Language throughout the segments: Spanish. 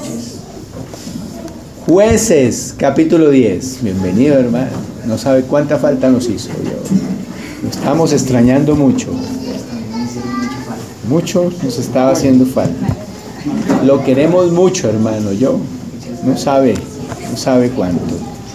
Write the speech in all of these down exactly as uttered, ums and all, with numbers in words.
Jueces, capítulo diez. Bienvenido, hermano. No sabe cuánta falta nos hizo. Yo, lo estamos extrañando mucho. Mucho nos estaba haciendo falta. Lo queremos mucho, hermano. Yo, no sabe, no sabe cuánto.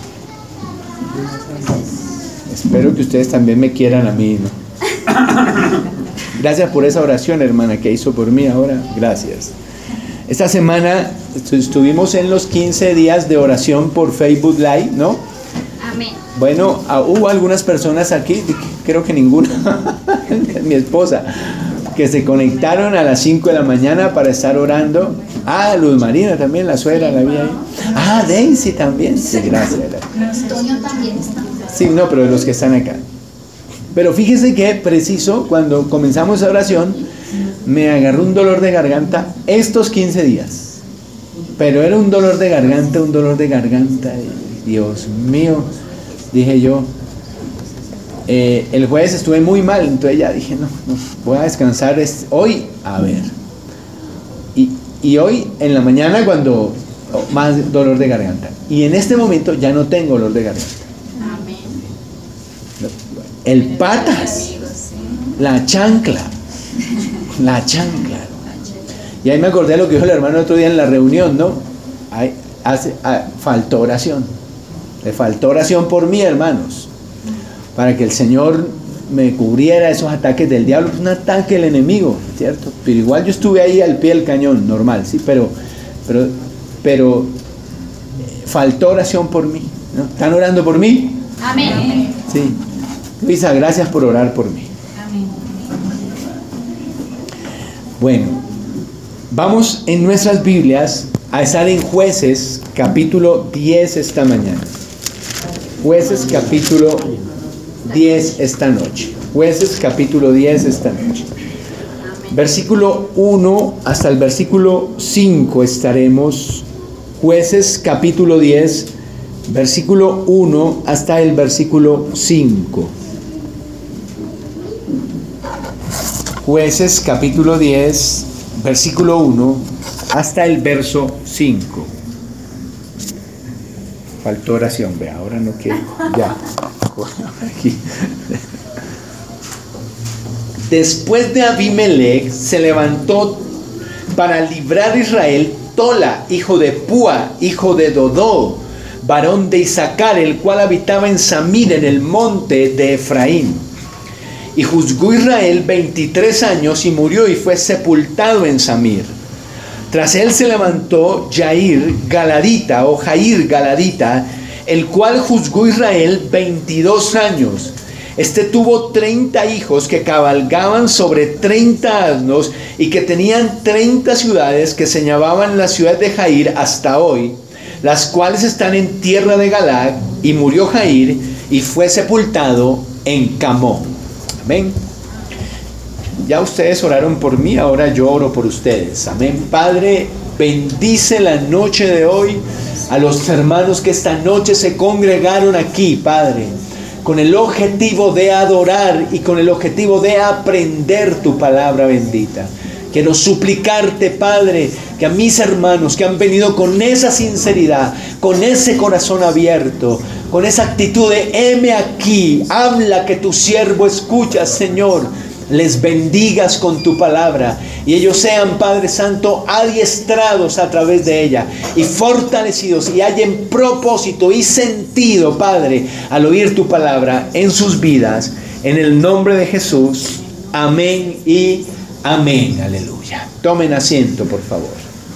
Espero que ustedes también me quieran a mí, ¿no? Gracias por esa oración, hermana, que hizo por mí ahora. Gracias. Esta semana estuvimos en los quince días de oración por Facebook Live, ¿no? Amén. Bueno, hubo algunas personas aquí, creo que ninguna, mi esposa, que se conectaron a las cinco de la mañana para estar orando. Ah, Luz Marina también, la suegra la vi ahí. Ah, Daisy también. Sí, gracias. Toño también está. Sí, no, pero los que están acá. Pero fíjese que preciso, cuando comenzamos la oración, me agarró un dolor de garganta estos quince días. Pero era un dolor de garganta, un dolor de garganta. Dios mío, dije yo. Eh, el jueves estuve muy mal, entonces ya dije, no, no voy a descansar es, hoy, a ver. Y, y hoy en la mañana cuando oh, más dolor de garganta. Y en este momento ya no tengo dolor de garganta. Amén. El patas, la chancla, la chancla. Y ahí me acordé de lo que dijo el hermano el otro día en la reunión, ¿no? Ahí hace, ah, faltó oración. Le faltó oración por mí, hermanos, para que el Señor me cubriera esos ataques del diablo. Es un ataque del enemigo, ¿cierto? Pero igual yo estuve ahí al pie del cañón, normal, sí, pero, pero, pero faltó oración por mí, ¿no? ¿Están orando por mí? Amén. Sí. Luisa, gracias por orar por mí. Amén. Bueno, vamos en nuestras Biblias a estar en Jueces capítulo diez esta mañana. Jueces capítulo diez esta noche. Jueces capítulo diez esta noche. Versículo uno hasta el versículo cinco estaremos. Jueces capítulo diez, versículo uno hasta el versículo cinco. Jueces capítulo diez, versículo uno hasta el verso cinco. Faltó oración, ve, ahora no quiero. Ya. Aquí. Después de Abimelech se levantó para librar a Israel Tola, hijo de Púa, hijo de Dodó, varón de Isaacar, el cual habitaba en Samir, en el monte de Efraín. Y juzgó Israel veintitrés años y murió y fue sepultado en Samir. Tras él se levantó Jair Galadita o Jair Galadita, el cual juzgó Israel veintidós años. Este tuvo treinta hijos que cabalgaban sobre treinta asnos y que tenían treinta ciudades que señalaban la ciudad de Jair hasta hoy, las cuales están en tierra de Galaad. Y murió Jair y fue sepultado en Camó. Amén. Ya ustedes oraron por mí, ahora yo oro por ustedes. Amén. Padre, bendice la noche de hoy a los hermanos que esta noche se congregaron aquí, Padre, con el objetivo de adorar y con el objetivo de aprender tu palabra bendita. Quiero suplicarte, Padre, que a mis hermanos que han venido con esa sinceridad, con ese corazón abierto, con esa actitud de heme aquí, habla que tu siervo escucha, Señor, les bendigas con tu palabra y ellos sean, Padre Santo, adiestrados a través de ella y fortalecidos y hallen propósito y sentido, Padre, al oír tu palabra en sus vidas, en el nombre de Jesús. Amén y amén. Aleluya. Tomen asiento, por favor.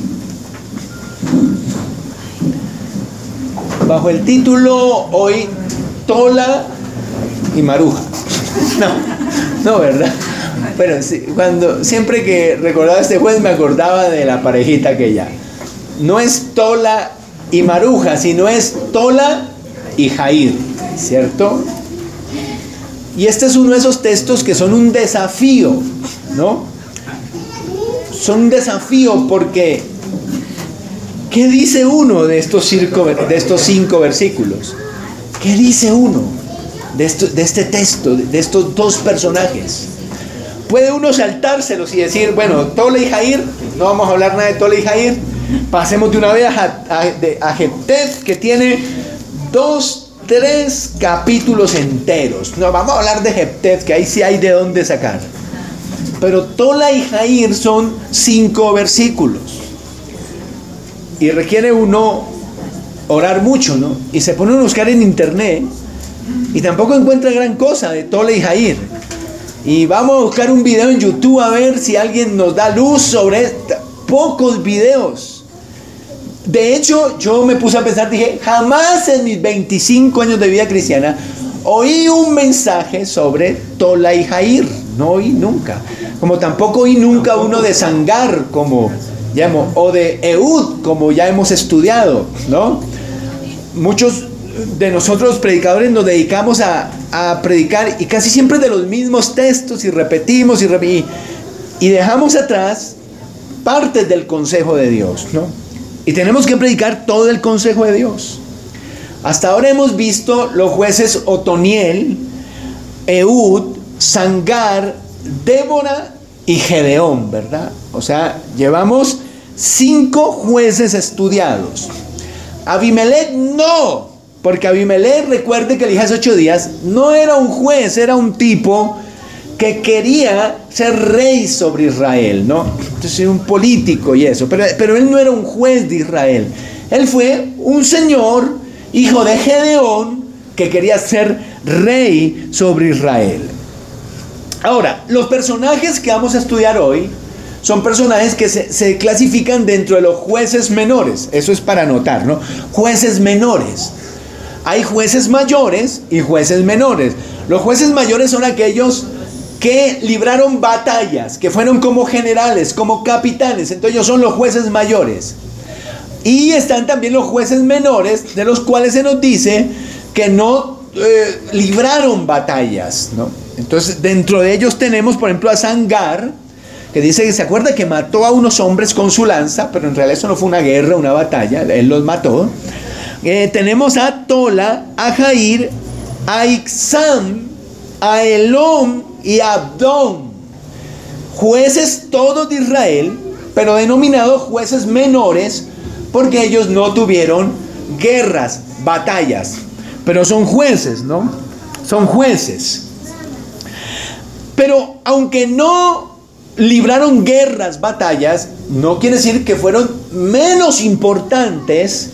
Bajo el título hoy, Tola y Maruja. No. No, ¿verdad? Pero sí, cuando, siempre que recordaba este juez me acordaba de la parejita aquella. No es Tola y Maruja, sino es Tola y Jair, ¿cierto? Y este es uno de esos textos que son un desafío, ¿no? Son un desafío porque ¿qué dice uno de estos cinco, de estos cinco versículos? ¿Qué dice uno? De, esto, de este texto, de estos dos personajes. Puede uno saltárselos y decir, bueno, Tola y Jair, no vamos a hablar nada de Tola y Jair, pasemos de una vez a, a, de- a Jeftet, que tiene dos, tres capítulos enteros. No, vamos a hablar de Jeftet, que ahí sí hay de dónde sacar. Pero Tola y Jair son cinco versículos. Y requiere uno orar mucho, ¿no? Y se pone a buscar en internet y tampoco encuentra gran cosa de Tola y Jair. Y vamos a buscar un video en YouTube a ver si alguien nos da luz sobre esta. Pocos videos. De hecho, yo me puse a pensar, dije, jamás en mis veinticinco años de vida cristiana oí un mensaje sobre Tola y Jair. No oí nunca. Como tampoco oí nunca uno de Sangar, como ya hemos, o de Ehud, como ya hemos estudiado, ¿no? Muchos de nosotros predicadores nos dedicamos a, a predicar y casi siempre de los mismos textos y repetimos y, repetimos, y dejamos atrás partes del consejo de Dios, ¿no? Y tenemos que predicar todo el consejo de Dios. Hasta ahora hemos visto los jueces Otoniel, Ehud, Sangar, Débora y Gedeón, ¿verdad? O sea, llevamos cinco jueces estudiados. Abimelech no, porque Abimelech, recuerde que Elías ocho días no era un juez, era un tipo que quería ser rey sobre Israel, ¿no? Entonces era un político y eso, pero, pero él no era un juez de Israel. Él fue un señor, hijo de Gedeón, que quería ser rey sobre Israel. Ahora, los personajes que vamos a estudiar hoy son personajes que se, se clasifican dentro de los jueces menores. Eso es para anotar, ¿no? Jueces menores. Hay jueces mayores y jueces menores. Los jueces mayores son aquellos que libraron batallas, que fueron como generales, como capitanes. Entonces ellos son los jueces mayores. Y están también los jueces menores, de los cuales se nos dice que no eh, libraron batallas, ¿no? Entonces dentro de ellos tenemos, por ejemplo, a Sangar, que dice que se acuerda que mató a unos hombres con su lanza, pero en realidad eso no fue una guerra, una batalla, él los mató. Eh, tenemos a Tola, a Jair, a Ixam, a Elom y a Abdón, jueces todos de Israel, pero denominados jueces menores, porque ellos no tuvieron guerras, batallas, pero son jueces, ¿no? Son jueces. Pero aunque no libraron guerras, batallas, no quiere decir que fueron menos importantes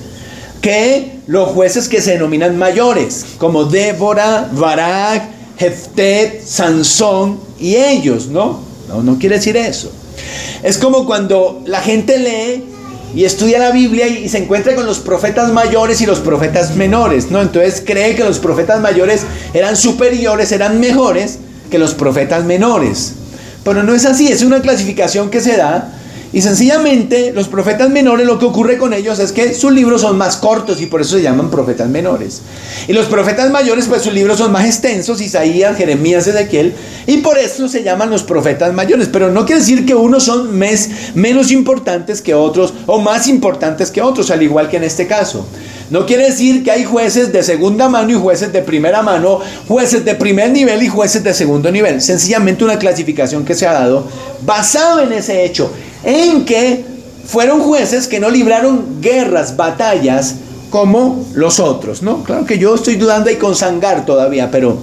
que los jueces que se denominan mayores, como Débora, Barak, Jeftet, Sansón y ellos, ¿no? No, no quiere decir eso. Es como cuando la gente lee y estudia la Biblia y, y se encuentra con los profetas mayores y los profetas menores, ¿no? Entonces cree que los profetas mayores eran superiores, eran mejores que los profetas menores. Pero no es así, es una clasificación que se da. Y sencillamente los profetas menores, lo que ocurre con ellos es que sus libros son más cortos y por eso se llaman profetas menores. Y los profetas mayores, pues sus libros son más extensos, Isaías, Jeremías, Ezequiel, y por eso se llaman los profetas mayores. Pero no quiere decir que unos son mes, menos importantes que otros o más importantes que otros, al igual que en este caso. No quiere decir que hay jueces de segunda mano y jueces de primera mano, jueces de primer nivel y jueces de segundo nivel. Sencillamente una clasificación que se ha dado basado en ese hecho, en que fueron jueces que no libraron guerras, batallas como los otros, ¿no? Claro que yo estoy dudando ahí con Sangar todavía, pero,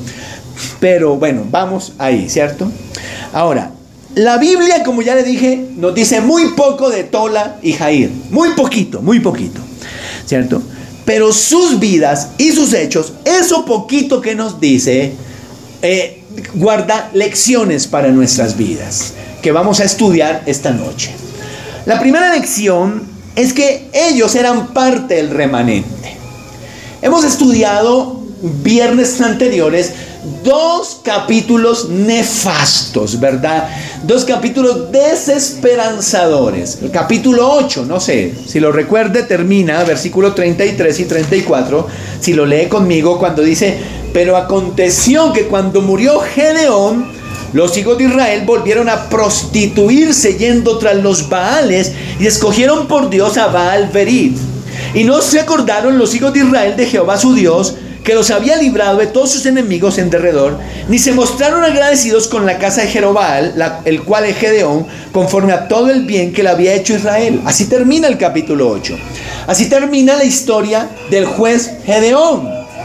pero bueno, vamos ahí, ¿cierto? Ahora, la Biblia, como ya le dije, nos dice muy poco de Tola y Jair, muy poquito, muy poquito, ¿cierto? Pero sus vidas y sus hechos, eso poquito que nos dice, eh, guarda lecciones para nuestras vidas, que vamos a estudiar esta noche. La primera lección es que ellos eran parte del remanente. Hemos estudiado viernes anteriores dos capítulos nefastos, ¿verdad? Dos capítulos desesperanzadores. El capítulo ocho, no sé, si lo recuerde, termina, versículos treinta y tres y treinta y cuatro, si lo lee conmigo, cuando dice: pero aconteció que cuando murió Gedeón, los hijos de Israel volvieron a prostituirse yendo tras los Baales y escogieron por Dios a Baal Berit. Y no se acordaron los hijos de Israel de Jehová su Dios, que que los había librado de todos sus enemigos en derredor, ni se mostraron agradecidos con la casa de Jerobal, la, el cual es Gedeón, conforme a todo el bien que le había hecho Israel. Así termina el capítulo ocho. Así termina la historia del juez Gedeón.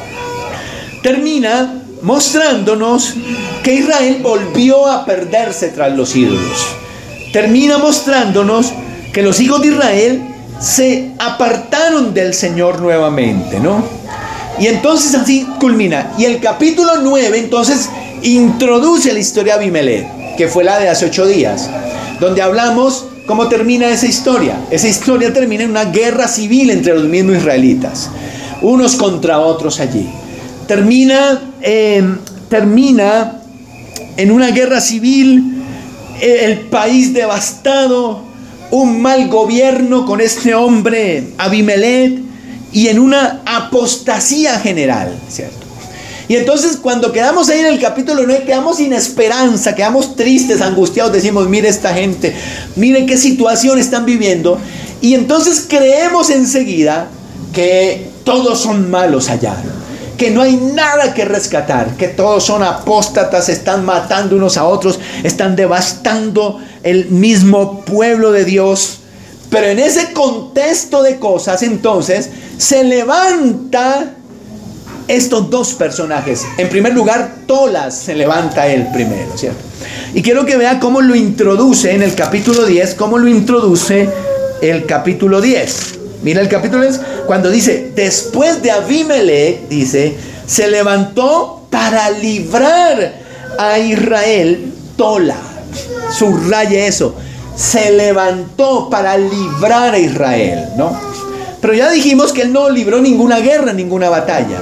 Termina mostrándonos que Israel volvió a perderse tras los ídolos. Termina mostrándonos que los hijos de Israel se apartaron del Señor nuevamente, ¿no? Y entonces así culmina. Y el capítulo nueve entonces introduce la historia de Abimelech, que fue la de hace ocho días, donde hablamos cómo termina esa historia. Esa historia termina en una guerra civil entre los mismos israelitas, unos contra otros allí. Termina, eh, termina en una guerra civil, eh, el país devastado, un mal gobierno con este hombre Abimelech, y en una apostasía general, ¿cierto? Y entonces cuando quedamos ahí en el capítulo nueve, quedamos sin esperanza, quedamos tristes, angustiados, decimos, mire esta gente, mire qué situación están viviendo, y entonces creemos enseguida que todos son malos allá, que no hay nada que rescatar, que todos son apóstatas, están matando unos a otros, están devastando el mismo pueblo de Dios. Pero en ese contexto de cosas, entonces, se levanta estos dos personajes. En primer lugar, Tola se levanta él primero, ¿cierto? Y quiero que vea cómo lo introduce en el capítulo diez, cómo lo introduce el capítulo diez. Mira el capítulo diez, cuando dice, después de Abimelech, dice, se levantó para librar a Israel Tola. Subraye eso. Se levantó para librar a Israel, ¿no? Pero ya dijimos que él no libró ninguna guerra, ninguna batalla.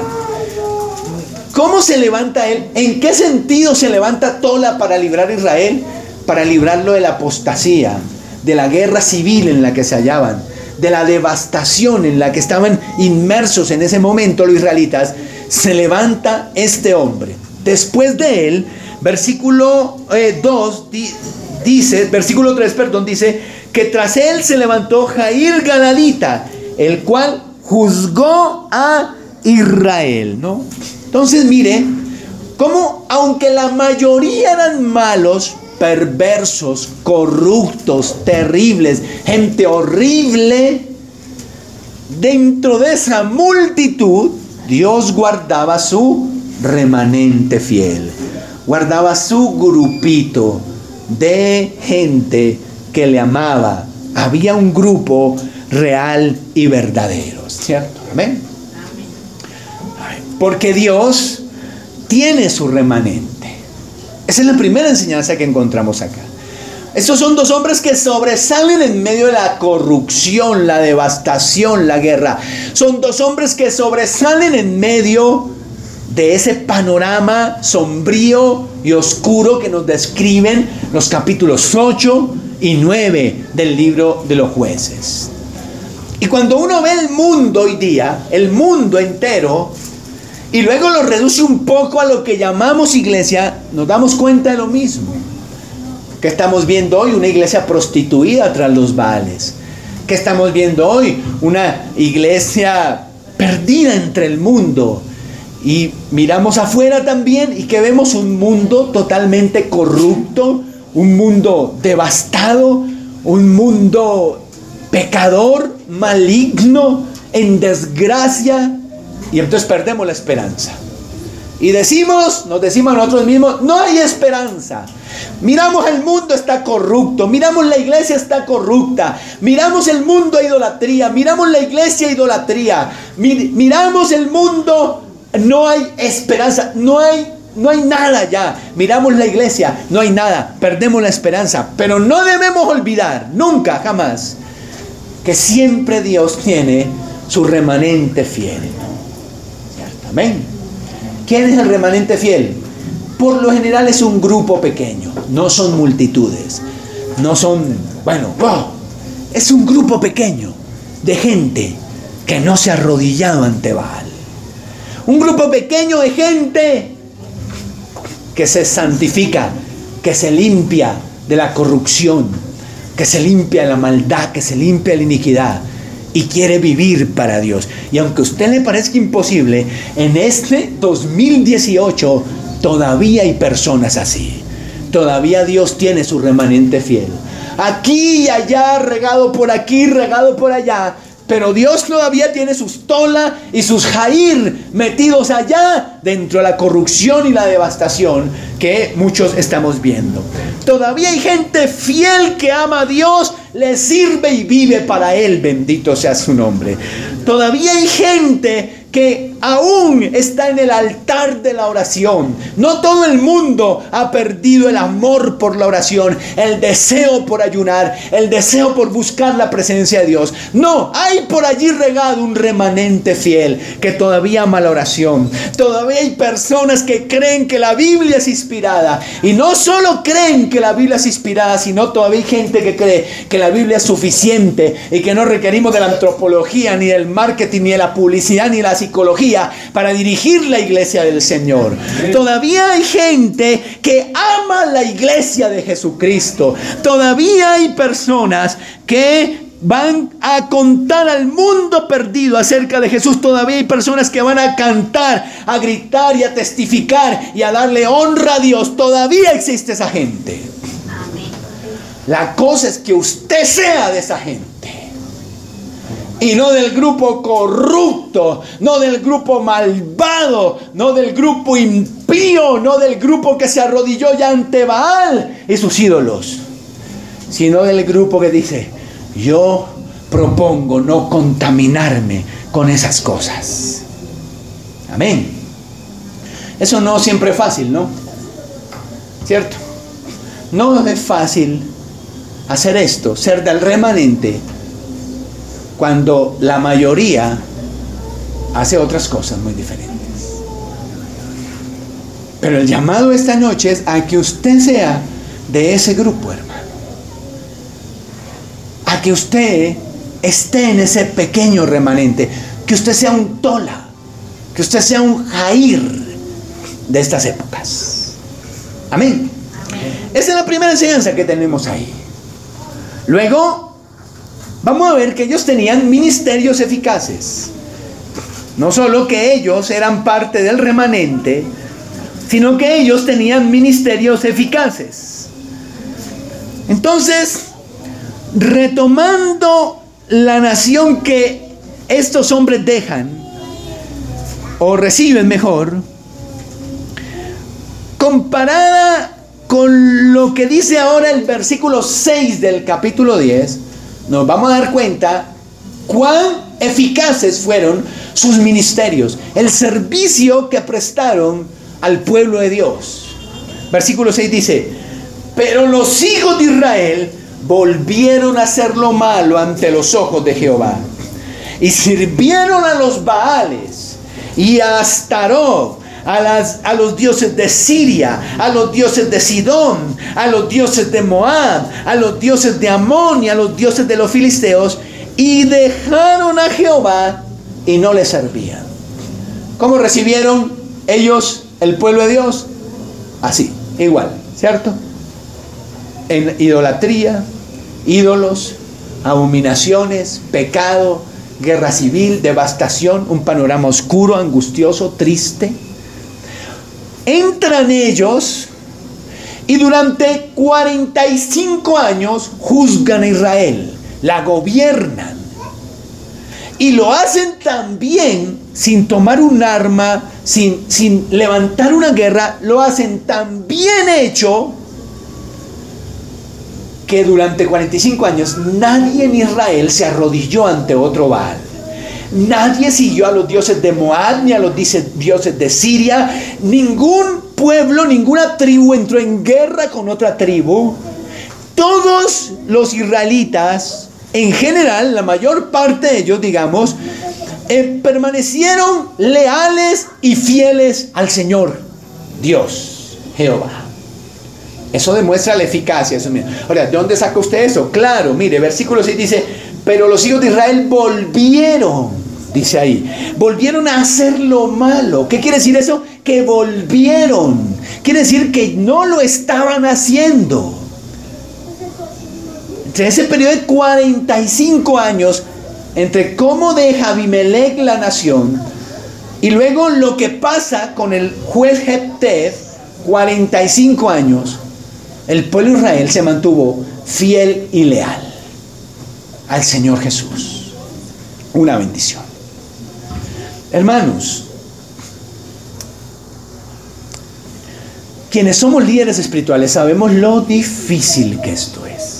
¿Cómo se levanta él? ¿En qué sentido se levanta Tola para librar a Israel? Para librarlo de la apostasía, de la guerra civil en la que se hallaban, de la devastación en la que estaban inmersos en ese momento los israelitas. Se levanta este hombre. Después de él, versículo eh, dos, di, dice, versículo tres, perdón, dice que tras él se levantó Jair Galadita, el cual juzgó a Israel, ¿no? Entonces mire cómo, aunque la mayoría eran malos, perversos, corruptos, terribles, gente horrible, dentro de esa multitud Dios guardaba su remanente fiel, guardaba su grupito de gente que le amaba. Había un grupo real y verdadero, ¿cierto? Amén. Porque Dios tiene su remanente. Esa es la primera enseñanza que encontramos acá. Estos son dos hombres que sobresalen en medio de la corrupción, la devastación, la guerra. Son dos hombres que sobresalen en medio de ese panorama sombrío y oscuro que nos describen los capítulos ocho y nueve del libro de los jueces. Y cuando uno ve el mundo hoy día, el mundo entero, y luego lo reduce un poco a lo que llamamos iglesia, nos damos cuenta de lo mismo. Que estamos viendo hoy una iglesia prostituida tras los Baales. Que estamos viendo hoy una iglesia perdida entre el mundo. Y miramos afuera también y que vemos un mundo totalmente corrupto, un mundo devastado, un mundo pecador, maligno, en desgracia. Y entonces perdemos la esperanza. Y decimos, nos decimos a nosotros mismos, no hay esperanza. Miramos el mundo está corrupto, miramos la iglesia está corrupta, miramos el mundo a idolatría, miramos la iglesia a idolatría, mir, miramos el mundo, no hay esperanza, no hay, no hay nada ya. Miramos la iglesia, no hay nada, perdemos la esperanza. Pero no debemos olvidar, nunca, jamás, que siempre Dios tiene su remanente fiel. ¿Cierto? Amén. ¿Quién es el remanente fiel? Por lo general es un grupo pequeño, no son multitudes, no son, bueno, wow, es un grupo pequeño de gente que no se ha arrodillado ante Baal. Un grupo pequeño de gente que se santifica, que se limpia de la corrupción, que se limpia de la maldad, que se limpia de la iniquidad y quiere vivir para Dios. Y aunque a usted le parezca imposible, en este dos mil dieciocho todavía hay personas así. Todavía Dios tiene su remanente fiel. Aquí y allá, regado por aquí, regado por allá. Pero Dios todavía tiene sus Tola y sus Jair metidos allá dentro de la corrupción y la devastación que muchos estamos viendo. Todavía hay gente fiel que ama a Dios, le sirve y vive para Él, bendito sea su nombre. Todavía hay gente que aún está en el altar de la oración. No todo el mundo ha perdido el amor por la oración, el deseo por ayunar, el deseo por buscar la presencia de Dios. No, hay por allí regado un remanente fiel que todavía ama la oración. Todavía hay personas que creen que la Biblia es inspirada. Y no solo creen que la Biblia es inspirada, sino todavía hay gente que cree que la Biblia es suficiente y que no requerimos de la antropología, ni del marketing, ni de la publicidad, ni de la psicología para dirigir la iglesia del Señor. Todavía hay gente que ama la iglesia de Jesucristo. Todavía hay personas que van a contar al mundo perdido acerca de Jesús. Todavía hay personas que van a cantar, a gritar y a testificar y a darle honra a Dios. Todavía existe esa gente. Amén. La cosa es que usted sea de esa gente. Y no del grupo corrupto, no del grupo malvado, no del grupo impío, no del grupo que se arrodilló ya ante Baal y sus ídolos, sino del grupo que dice: yo propongo no contaminarme con esas cosas. Amén. Eso no siempre es fácil, ¿no? ¿Cierto? No es fácil hacer esto, ser del remanente, cuando la mayoría hace otras cosas muy diferentes. Pero el llamado esta noche es a que usted sea de ese grupo, hermano. A que usted esté en ese pequeño remanente. Que usted sea un Tola. Que usted sea un Jair de estas épocas. Amén. Esa es la primera enseñanza que tenemos ahí. Luego vamos a ver que ellos tenían ministerios eficaces. No solo que ellos eran parte del remanente, sino que ellos tenían ministerios eficaces. Entonces, retomando la nación que estos hombres dejan, o reciben mejor, comparada con lo que dice ahora el versículo seis del capítulo diez, nos vamos a dar cuenta cuán eficaces fueron sus ministerios, el servicio que prestaron al pueblo de Dios. Versículo seis dice: pero los hijos de Israel volvieron a hacer lo malo ante los ojos de Jehová, y sirvieron a los Baales y a Astarot, A, las, a los dioses de Siria, a los dioses de Sidón, a los dioses de Moab, a los dioses de Amón y a los dioses de los filisteos, y dejaron a Jehová y no le servían. ¿Cómo recibieron ellos el pueblo de Dios? Así, igual, ¿cierto? En idolatría, ídolos, abominaciones, pecado, guerra civil, devastación, un panorama oscuro, angustioso, triste. Entran ellos y durante cuarenta y cinco años juzgan a Israel, la gobiernan, y lo hacen también sin tomar un arma, sin, sin levantar una guerra. Lo hacen tan bien hecho que durante cuarenta y cinco años nadie en Israel se arrodilló ante otro Baal. Nadie siguió a los dioses de Moab ni a los dioses de Siria. Ningún pueblo, ninguna tribu entró en guerra con otra tribu. Todos los israelitas, en general, la mayor parte de ellos, digamos, eh, permanecieron leales y fieles al Señor Dios, Jehová. Eso demuestra la eficacia. Eso mismo. Ahora, ¿de dónde saca usted eso? Claro, mire, versículo seis dice: pero los hijos de Israel volvieron, dice ahí, volvieron a hacer lo malo. ¿Qué quiere decir eso? Que volvieron. Quiere decir que no lo estaban haciendo. Entre ese periodo de cuarenta y cinco años, entre cómo deja Abimelech la nación y luego lo que pasa con el juez Jefté, cuarenta y cinco años, el pueblo de Israel se mantuvo fiel y leal al Señor Jesús. Una bendición. Hermanos, quienes somos líderes espirituales sabemos lo difícil que esto es.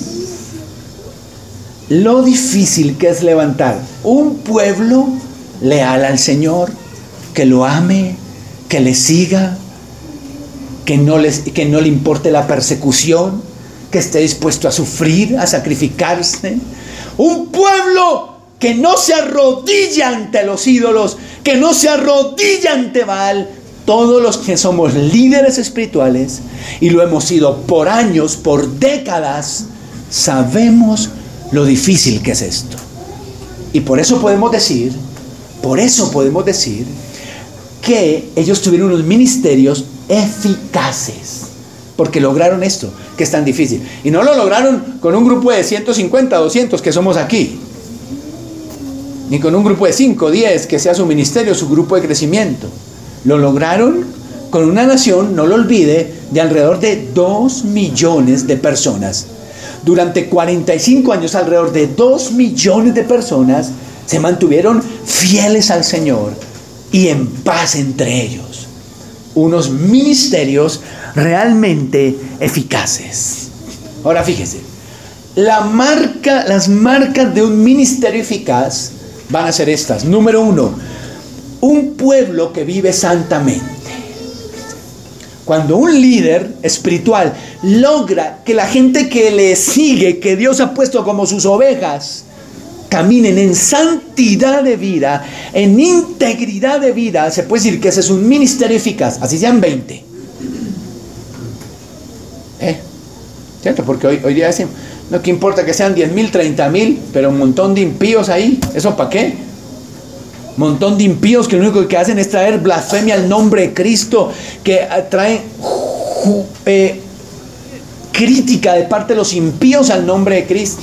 Lo difícil que es levantar un pueblo leal al Señor, que lo ame, que le siga, que no, les, que no le importe la persecución, que esté dispuesto a sufrir, a sacrificarse. Un pueblo que no se arrodilla ante los ídolos, que no se arrodilla ante Baal. Todos los que somos líderes espirituales, y lo hemos sido por años, por décadas, sabemos lo difícil que es esto. Y por eso podemos decir, por eso podemos decir que ellos tuvieron unos ministerios eficaces, porque lograron esto, que es tan difícil. Y no lo lograron con un grupo de ciento cincuenta, doscientos que somos aquí, ni con un grupo de cinco, diez que sea su ministerio, su grupo de crecimiento. Lo lograron con una nación, no lo olvide, de alrededor de dos millones de personas. Durante cuarenta y cinco años, alrededor de dos millones de personas se mantuvieron fieles al Señor y en paz entre ellos. Unos ministerios realmente eficaces. Ahora fíjese, la marca, las marcas de un ministerio eficaz van a ser estas. Número uno, un pueblo que vive santamente. Cuando un líder espiritual logra que la gente que le sigue, que Dios ha puesto como sus ovejas, caminen en santidad de vida, en integridad de vida, se puede decir que ese es un ministerio eficaz, así sean veinte. ¿Eh? ¿Cierto? Porque hoy, hoy día decimos, no que importa que sean diez mil, treinta mil, pero un montón de impíos ahí, ¿eso para qué? Un montón de impíos que lo único que hacen es traer blasfemia al nombre de Cristo, que traen eh, crítica de parte de los impíos al nombre de Cristo.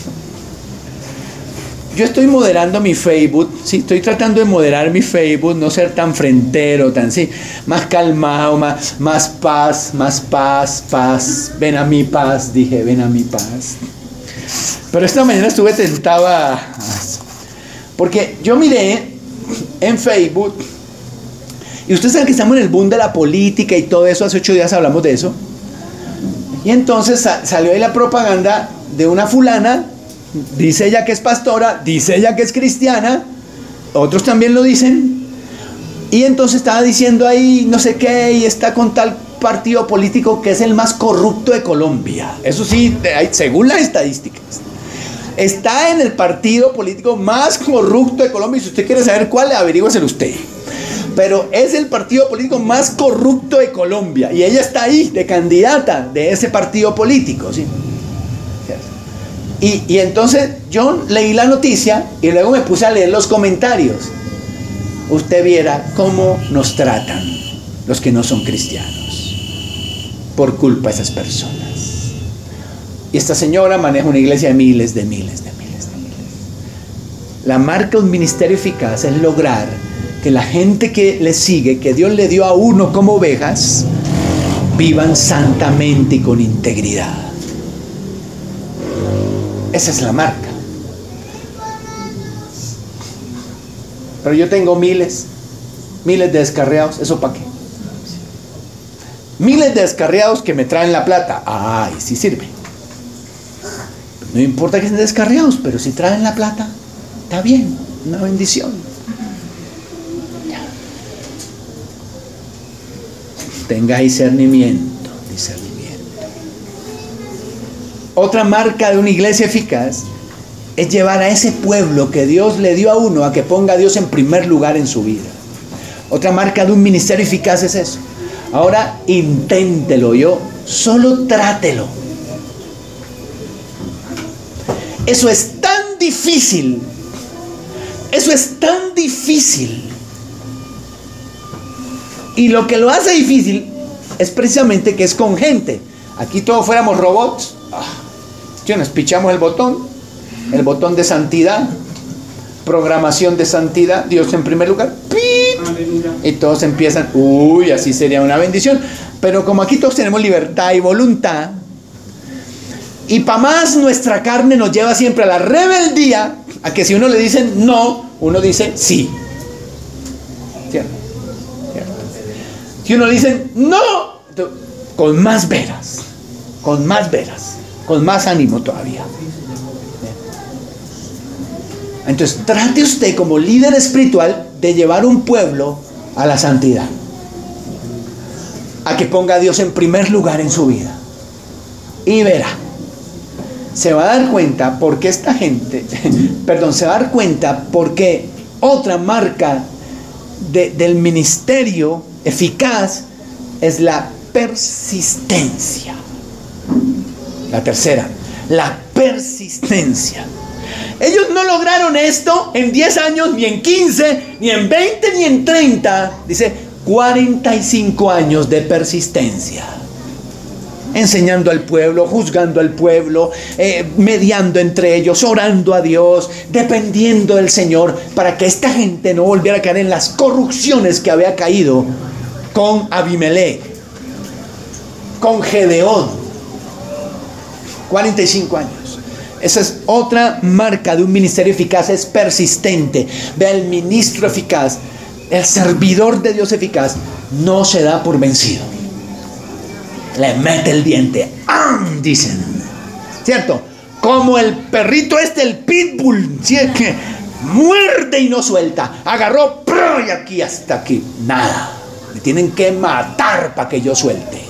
Yo estoy moderando mi Facebook, sí, estoy tratando de moderar mi Facebook, no ser tan frentero, tan sí, más calmado, más, más paz, más paz, paz, ven a mi paz, dije, ven a mi paz. Pero esta mañana estuve tentado a, porque yo miré en Facebook, y ustedes saben que estamos en el boom de la política y todo eso, hace ocho días hablamos de eso, y entonces sa- salió ahí la propaganda de una fulana. Dice ella que es pastora, dice ella que es cristiana, otros también lo dicen, y entonces estaba diciendo ahí no sé qué, y está con tal partido político que es el más corrupto de Colombia. Eso sí, según las estadísticas, está en el partido político más corrupto de Colombia, y si usted quiere saber cuál, averígüeselo usted. Pero es el partido político más corrupto de Colombia, y ella está ahí de candidata de ese partido político, ¿sí? Y, y entonces yo leí la noticia y luego me puse a leer los comentarios. Usted viera cómo nos tratan los que no son cristianos por culpa de esas personas. Y esta señora maneja una iglesia de miles, de miles, de miles, de miles. La marca de un ministerio eficaz es lograr que la gente que le sigue, que Dios le dio a uno como ovejas, vivan santamente y con integridad. Esa es la marca. Pero yo tengo miles, miles de descarriados. ¿Eso para qué? Miles de descarriados que me traen la plata. Ay, sí sirve. No importa que estén descarriados, pero si traen la plata, está bien, una bendición. Tenga discernimiento, discernimiento. Otra marca de una iglesia eficaz es llevar a ese pueblo que Dios le dio a uno a que ponga a Dios en primer lugar en su vida. Otra marca de un ministerio eficaz es eso. Ahora inténtelo, yo solo trátelo. Eso es tan difícil. Eso es tan difícil. Y lo que lo hace difícil es precisamente que es con gente. Aquí todos fuéramos robots. Ah, nos pichamos el botón, el botón de santidad. programación de santidad, Dios en primer lugar, ¡pit! Y todos empiezan, uy, así sería una bendición. Pero como aquí todos tenemos libertad y voluntad, y para más nuestra carne nos lleva siempre a la rebeldía, a que si uno le dice no, uno dice sí. ¿Cierto? ¿Cierto? Si uno le dice no, con más veras, con más veras, con más ánimo todavía. Entonces trate usted como líder espiritual de llevar un pueblo a la santidad, a que ponga a Dios en primer lugar en su vida, y verá, se va a dar cuenta porque esta gente, perdón, se va a dar cuenta porque otra marca de, del ministerio eficaz es la persistencia. La tercera, la persistencia. Ellos no lograron esto en diez años, ni en quince, ni en veinte, ni en treinta. Dice, cuarenta y cinco años de persistencia. Enseñando al pueblo, juzgando al pueblo, eh, mediando entre ellos, orando a Dios, dependiendo del Señor, para que esta gente no volviera a caer en las corrupciones que había caído con Abimelech, con Gedeón. cuarenta y cinco años. Esa es otra marca de un ministerio eficaz, es persistente. Vea, el ministro eficaz, el servidor de Dios eficaz, no se da por vencido. Le mete el diente, ¡ah! Dicen, ¿cierto? Como el perrito este, el pitbull, ¿sí? Que muerde y no suelta. Agarró, ¡prr! Y aquí hasta aquí, nada. Me tienen que matar para que yo suelte.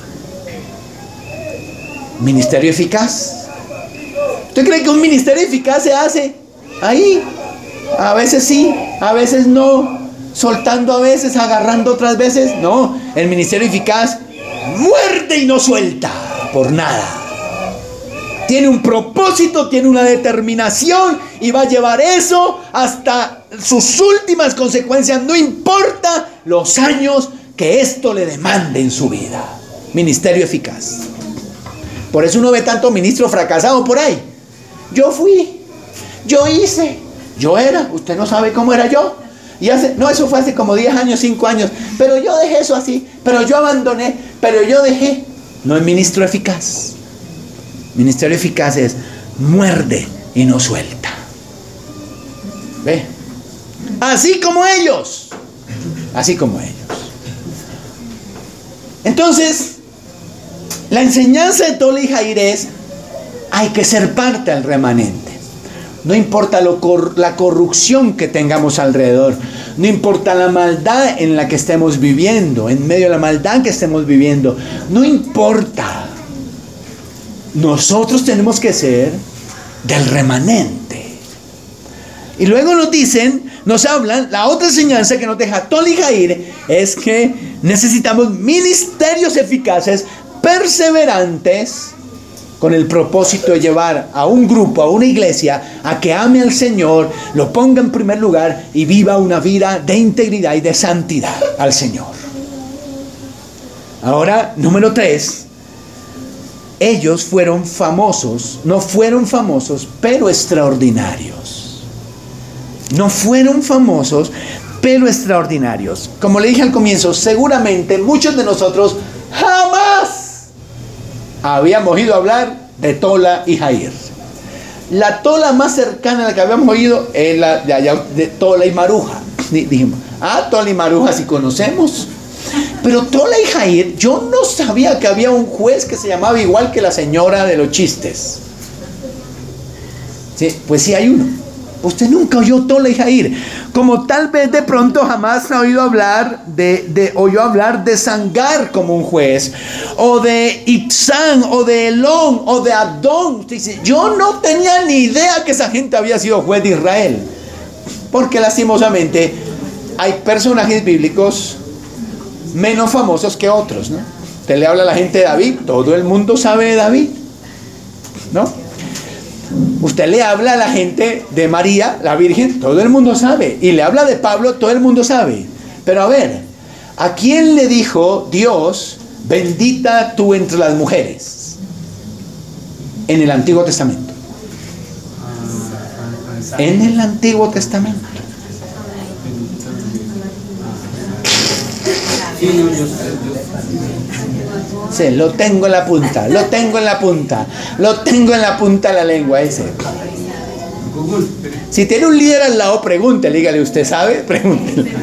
Ministerio eficaz. ¿Usted cree que un ministerio eficaz se hace ahí? A veces sí, a veces no. Soltando a veces, agarrando otras veces. No, el ministerio eficaz muerde y no suelta por nada. Tiene un propósito, tiene una determinación y va a llevar eso hasta sus últimas consecuencias. No importa los años que esto le demande en su vida. Ministerio eficaz. Por eso uno ve tanto ministro fracasado por ahí. Yo fui, yo hice, yo era, usted no sabe cómo era yo. Y hace, no, eso fue hace como diez años, cinco años. Pero yo dejé eso así, pero yo abandoné, pero yo dejé. No es ministro eficaz. Ministerio eficaz es muerde y no suelta. ¿Ve? Así como ellos. Así como ellos. Entonces, la enseñanza de Tola y Jair es: hay que ser parte del remanente. No importa lo cor- la corrupción que tengamos alrededor. No importa la maldad en la que estemos viviendo. En medio de la maldad que estemos viviendo. No importa. Nosotros tenemos que ser del remanente. Y luego nos dicen, nos hablan, la otra enseñanza que nos deja Tola y Jair es que necesitamos ministerios eficaces, perseverantes, con el propósito de llevar a un grupo, a una iglesia, a que ame al Señor, lo ponga en primer lugar y viva una vida de integridad y de santidad al Señor. Ahora, número tres, ellos fueron famosos, no fueron famosos, pero extraordinarios. No fueron famosos, pero extraordinarios. Como le dije al comienzo, seguramente muchos de nosotros jamás habíamos oído hablar de Tola y Jair. La Tola más cercana a la que habíamos oído es la de, allá, de Tola y Maruja. Dijimos, ah, Tola y Maruja sí conocemos. Pero Tola y Jair, yo no sabía que había un juez que se llamaba igual que la señora de los chistes. Sí, pues sí hay uno. Usted nunca oyó Tola y Jair. Como tal vez de pronto jamás ha oído hablar de, de oyó hablar de Sangar como un juez, o de Ibzán, o de Elón, o de Adón. Dice, yo no tenía ni idea que esa gente había sido juez de Israel. Porque lastimosamente hay personajes bíblicos menos famosos que otros, ¿no? Usted le habla a la gente de David, todo el mundo sabe de David, ¿no? Usted le habla a la gente de María, la Virgen, todo el mundo sabe. Y le habla de Pablo, todo el mundo sabe. Pero a ver, ¿a quién le dijo Dios, bendita tú entre las mujeres? En el Antiguo Testamento. En el Antiguo Testamento. Sí, lo tengo en la punta, lo tengo en la punta, lo tengo en la punta de la lengua ese. Si tiene un líder al lado, pregúntele, dígale, ¿usted sabe? Pregúntele.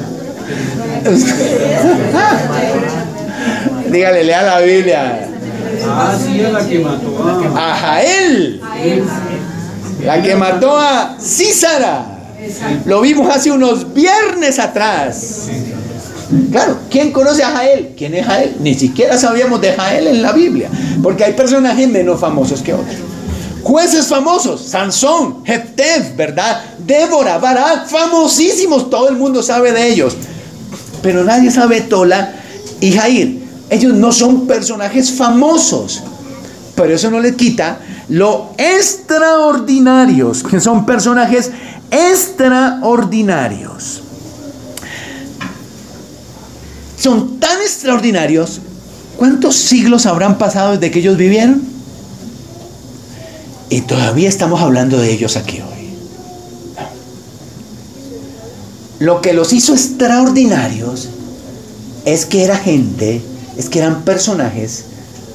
Dígale, lea la Biblia. Ah, sí, es la que mató a... A Jael, la que mató a Císara. Lo vimos hace unos viernes atrás. Claro, ¿quién conoce a Jael? ¿Quién es Jael? Ni siquiera sabíamos de Jael en la Biblia, porque hay personajes menos famosos que otros. Jueces famosos, Sansón, Jeftef, ¿verdad? Débora, Barak, famosísimos, todo el mundo sabe de ellos. Pero nadie sabe Tola y Jair. Ellos no son personajes famosos, pero eso no les quita lo extraordinarios, que son personajes extraordinarios. Son tan extraordinarios. ¿Cuántos siglos habrán pasado desde que ellos vivieron? Y todavía estamos hablando de ellos aquí hoy. Lo que los hizo extraordinarios es que era gente, es que eran personajes,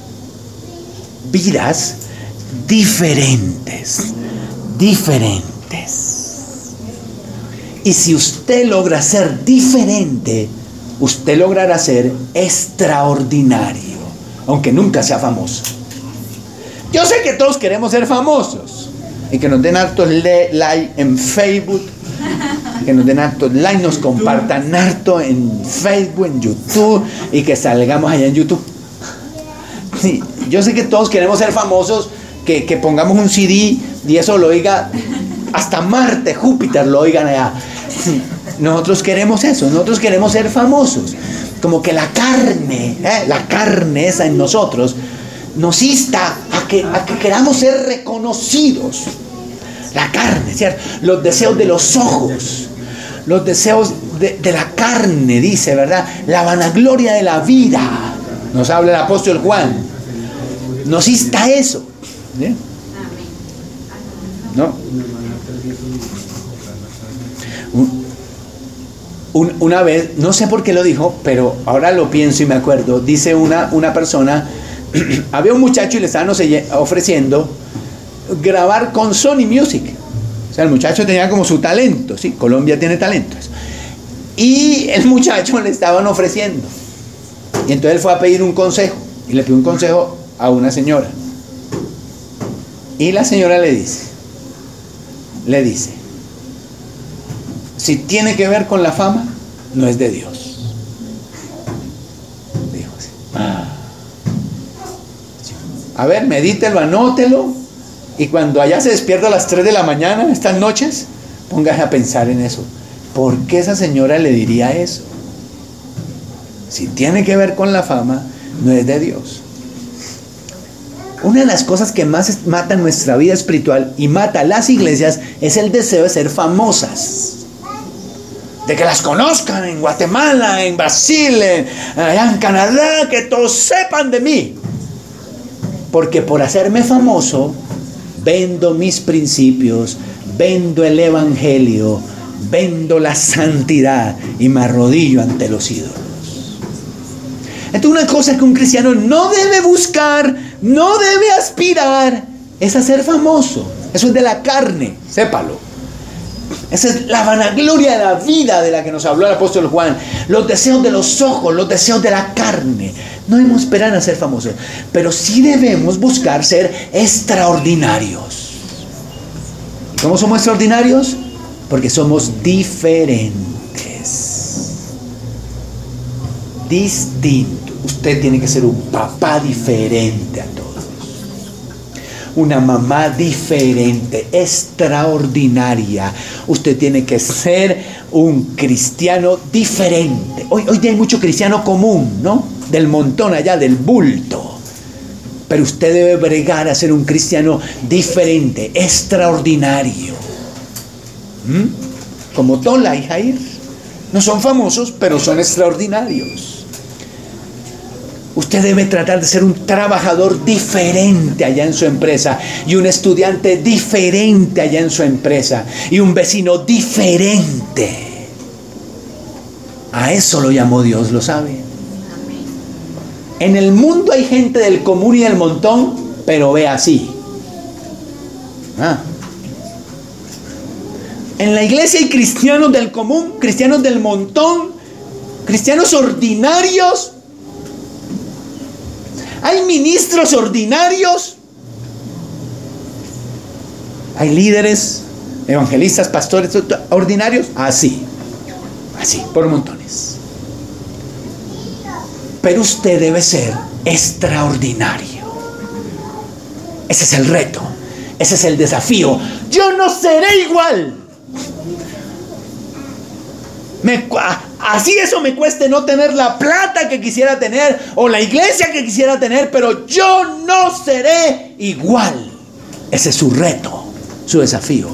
vidas diferentes, diferentes. Y si usted logra ser diferente, usted logrará ser extraordinario, aunque nunca sea famoso. Yo sé que todos queremos ser famosos y que nos den hartos like en Facebook, que nos den hartos like, nos compartan harto en Facebook, en YouTube, y que salgamos allá en YouTube. Sí, yo sé que todos queremos ser famosos, que, que pongamos un C D y eso lo oiga hasta Marte, Júpiter lo oigan allá. Sí, nosotros queremos eso, nosotros queremos ser famosos, como que la carne, ¿eh? la carne esa en nosotros nos insta a que, a que queramos ser reconocidos. La carne, ¿cierto? Los deseos de los ojos, los deseos de, de la carne, dice, ¿verdad? La vanagloria de la vida, nos habla el apóstol Juan. Nos insta a eso. ¿Sí? ¿No? Un, un, una vez, no sé por qué lo dijo, pero ahora lo pienso y me acuerdo. Dice una, una persona, había un muchacho y le estaban ofreciendo grabar con Sony Music. O sea, el muchacho tenía como su talento, sí, Colombia tiene talentos. Y el muchacho le estaban ofreciendo. Y entonces él fue a pedir un consejo. Y le pidió un consejo a una señora. Y la señora le dice, le dice, si tiene que ver con la fama, no es de Dios. Dijo así. Ah. A ver, medítelo, anótelo. Y cuando allá se despierta a las tres de la mañana, estas noches, póngase a pensar en eso. ¿Por qué esa señora le diría eso? Si tiene que ver con la fama, no es de Dios. Una de las cosas que más mata nuestra vida espiritual y mata a las iglesias es el deseo de ser famosas. De que las conozcan en Guatemala, en Brasil, en, allá en Canadá, que todos sepan de mí. Porque por hacerme famoso, vendo mis principios, vendo el evangelio, vendo la santidad y me arrodillo ante los ídolos. Entonces, una cosa que un cristiano no debe buscar, no debe aspirar, es a ser famoso. Eso es de la carne, sépalo. Esa es la vanagloria de la vida de la que nos habló el apóstol Juan. Los deseos de los ojos, los deseos de la carne. No debemos esperar a ser famosos, pero sí debemos buscar ser extraordinarios. ¿Cómo somos extraordinarios? Porque somos diferentes. Distinto. Usted tiene que ser un papá diferente a todos. Una mamá diferente, extraordinaria. Usted tiene que ser un cristiano diferente. Hoy, hoy día hay mucho cristiano común, ¿no? Del montón allá, del bulto. Pero usted debe bregar a ser un cristiano diferente, extraordinario. ¿Mm? Como Tola y Jair. No son famosos, pero son extraordinarios. Usted debe tratar de ser un trabajador diferente allá en su empresa, y un estudiante diferente allá en su empresa, y un vecino diferente. A eso lo llamó Dios, ¿lo sabe? En el mundo hay gente del común y del montón, pero ve así. Ah. En la iglesia hay cristianos del común, cristianos del montón, cristianos ordinarios. Hay ministros ordinarios. Hay líderes, evangelistas, pastores ordinarios. Así, así, por montones. Pero usted debe ser extraordinario. Ese es el reto. Ese es el desafío. Yo no seré igual. Me, así eso me cueste no tener la plata que quisiera tener o la iglesia que quisiera tener, pero yo no seré igual. Ese es su reto, su desafío.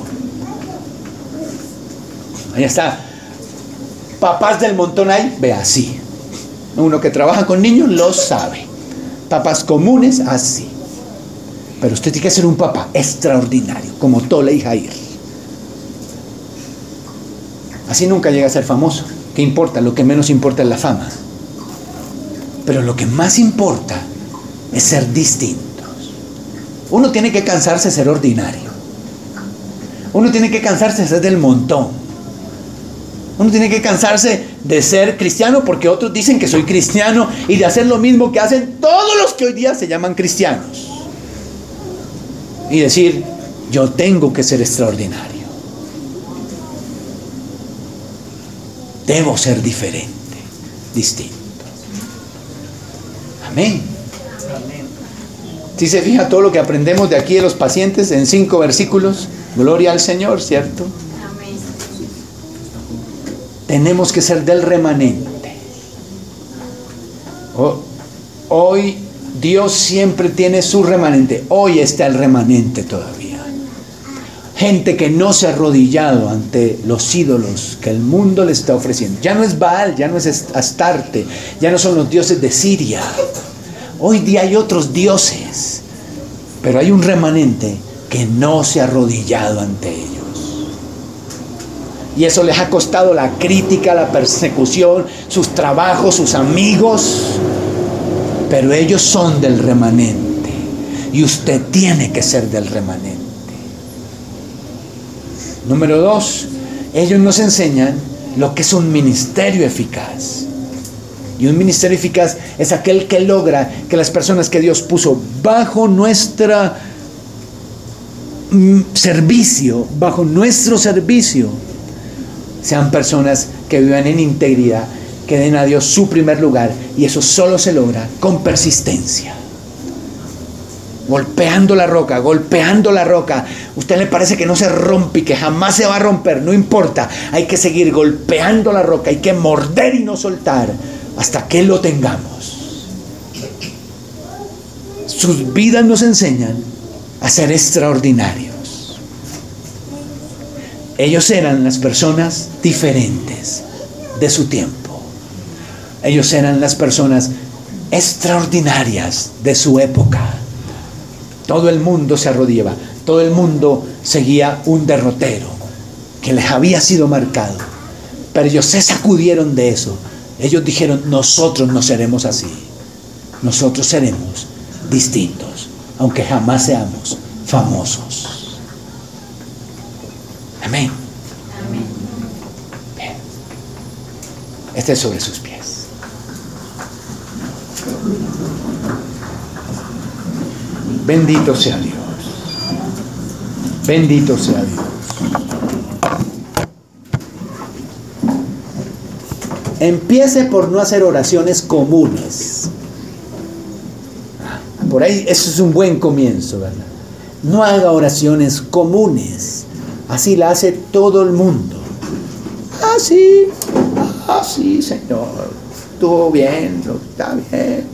Ahí está. Papás del montón ahí, ve así. Uno que trabaja con niños lo sabe. Papás comunes, así. Pero usted tiene que ser un papá extraordinario, como Tola y Jair. Así nunca llega a ser famoso. ¿Qué importa? Lo que menos importa es la fama. Pero lo que más importa es ser distintos. Uno tiene que cansarse de ser ordinario. Uno tiene que cansarse de ser del montón. Uno tiene que cansarse de ser cristiano porque otros dicen que soy cristiano y de hacer lo mismo que hacen todos los que hoy día se llaman cristianos. Y decir, yo tengo que ser extraordinario. Debo ser diferente, distinto. Amén. Si se fija todo lo que aprendemos de aquí de los pacientes en cinco versículos, gloria al Señor, ¿cierto? Amén. Tenemos que ser del remanente. Oh, hoy Dios siempre tiene su remanente. Hoy está el remanente todavía. Gente que no se ha arrodillado ante los ídolos que el mundo le está ofreciendo. Ya no es Baal, ya no es Astarte, ya no son los dioses de Siria. Hoy día hay otros dioses, pero hay un remanente que no se ha arrodillado ante ellos. Y eso les ha costado la crítica, la persecución, sus trabajos, sus amigos. Pero ellos son del remanente. Y usted tiene que ser del remanente. Número dos, ellos nos enseñan lo que es un ministerio eficaz. Y un ministerio eficaz es aquel que logra que las personas que Dios puso bajo nuestro servicio, bajo nuestro servicio, sean personas que vivan en integridad, que den a Dios su primer lugar. Y eso solo se logra con persistencia. Golpeando la roca, golpeando la roca. ¿Usted le parece que no se rompe y que jamás se va a romper? No importa, hay que seguir golpeando la roca, hay que morder y no soltar hasta que lo tengamos. Sus vidas nos enseñan a ser extraordinarios. Ellos eran las personas diferentes de su tiempo. Ellos eran las personas extraordinarias de su época. Todo el mundo se arrodillaba, todo el mundo seguía un derrotero que les había sido marcado. Pero ellos se sacudieron de eso. Ellos dijeron, nosotros no seremos así. Nosotros seremos distintos, aunque jamás seamos famosos. Amén. Amén. Bien. Esté sobre sus pies. Bendito sea Dios. Bendito sea Dios. Empiece por no hacer oraciones comunes. Por ahí, eso es un buen comienzo, ¿verdad? No haga oraciones comunes. Así la hace todo el mundo. Ah, sí. Ah, sí, Señor. Estuvo bien. Está bien.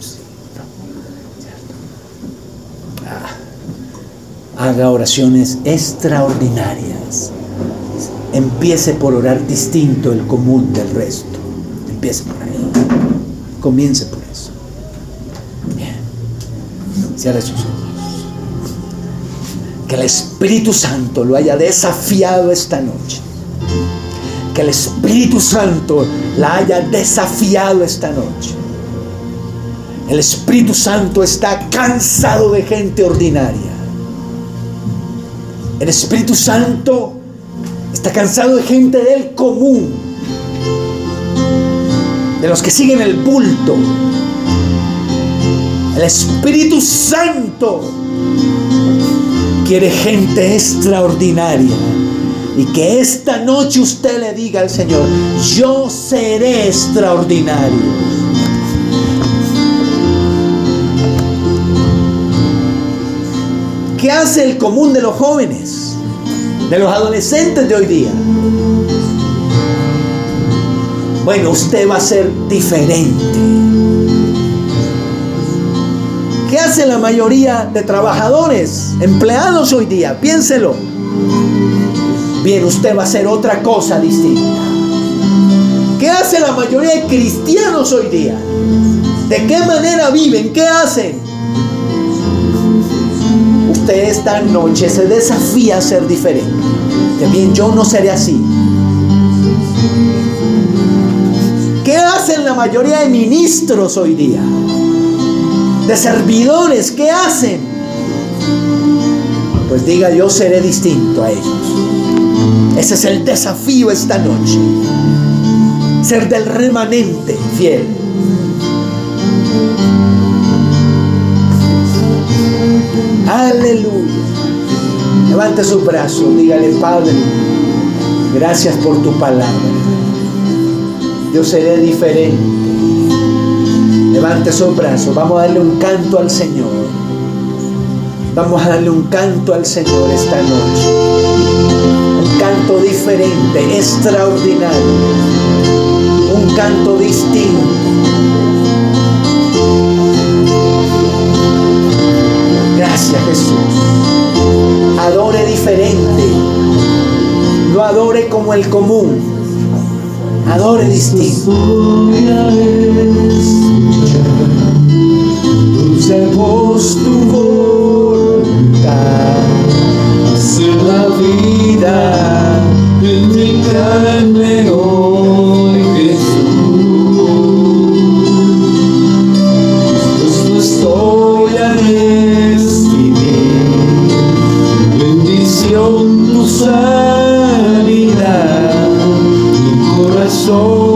Haga oraciones extraordinarias. Empiece por orar distinto el común del resto. Empiece por ahí. Comience por eso. Cierre sus ojos. Que el Espíritu Santo lo haya desafiado esta noche. Que el Espíritu Santo la haya desafiado esta noche. El Espíritu Santo está cansado de gente ordinaria. El Espíritu Santo está cansado de gente del común, de los que siguen el bulto. El Espíritu Santo quiere gente extraordinaria. Y que esta noche usted le diga al Señor: yo seré extraordinario. ¿Qué hace el común de los jóvenes, de los adolescentes de hoy día? Bueno, usted va a ser diferente. ¿Qué hace la mayoría de trabajadores, empleados hoy día? Piénselo. Bien, usted va a hacer otra cosa distinta. ¿Qué hace la mayoría de cristianos hoy día? ¿De qué manera viven? ¿Qué hacen? Usted esta noche se desafía a ser diferente. Que bien, yo no seré así. ¿Qué hacen la mayoría de ministros hoy día? De servidores, ¿qué hacen? Pues diga: yo seré distinto a ellos. Ese es el desafío esta noche. Ser del remanente fiel. Aleluya. Levante su brazo, dígale: Padre, gracias por tu palabra. Yo seré diferente. Levante su brazo. Vamos a darle un canto al Señor. Vamos a darle un canto al Señor esta noche. Un canto diferente, extraordinario. Un canto distinto. Gracias, Jesús. Adore diferente. No adore como el común. Adore distinto. Dulce voz, tu voluntad, hacer la vida en mi carne hoy, Jesús. Pues no estoy a recibir bendición, tu sanidad, mi corazón